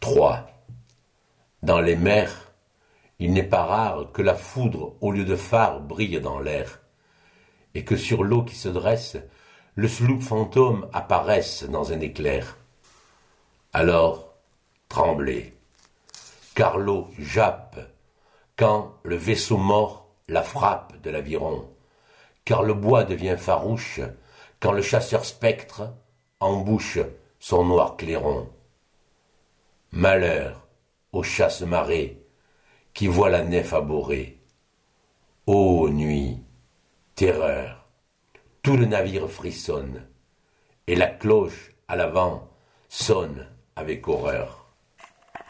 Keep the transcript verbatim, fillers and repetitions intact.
trois. Dans les mers, il n'est pas rare que la foudre, au lieu de phare, brille dans l'air, et que sur l'eau qui se dresse, le sloop fantôme apparaisse dans un éclair. Alors, tremblez, car l'eau jappe, quand le vaisseau mort la frappe de l'aviron, car le bois devient farouche, quand le chasseur spectre embouche son noir clairon. Malheur aux chasse-marées qui voient la nef abhorrée. Ô nuit, terreur, tout le navire frissonne, et la cloche à l'avant sonne avec horreur.